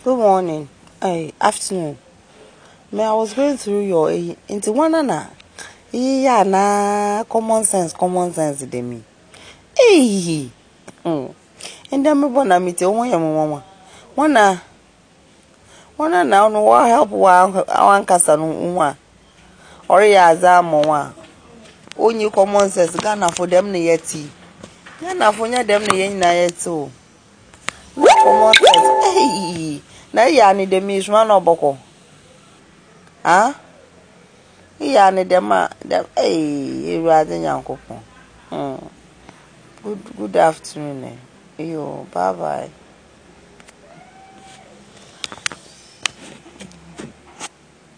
Good morning. Hey, afternoon. I was going through your into one na. Yeah, na common sense de me. Hey. And then me bona me te won yam won. One na no wa help wa kasa no nwa. Ori ya azamo wa. Only common sense Ghana for them na yeti. Ghana for nya them na yen na yeto. Common sense. Hey. Na ya ni de me juma no boko. Ah? Yeah, ni dem you are the yankopon. Good afternoon. Yo, bye bye.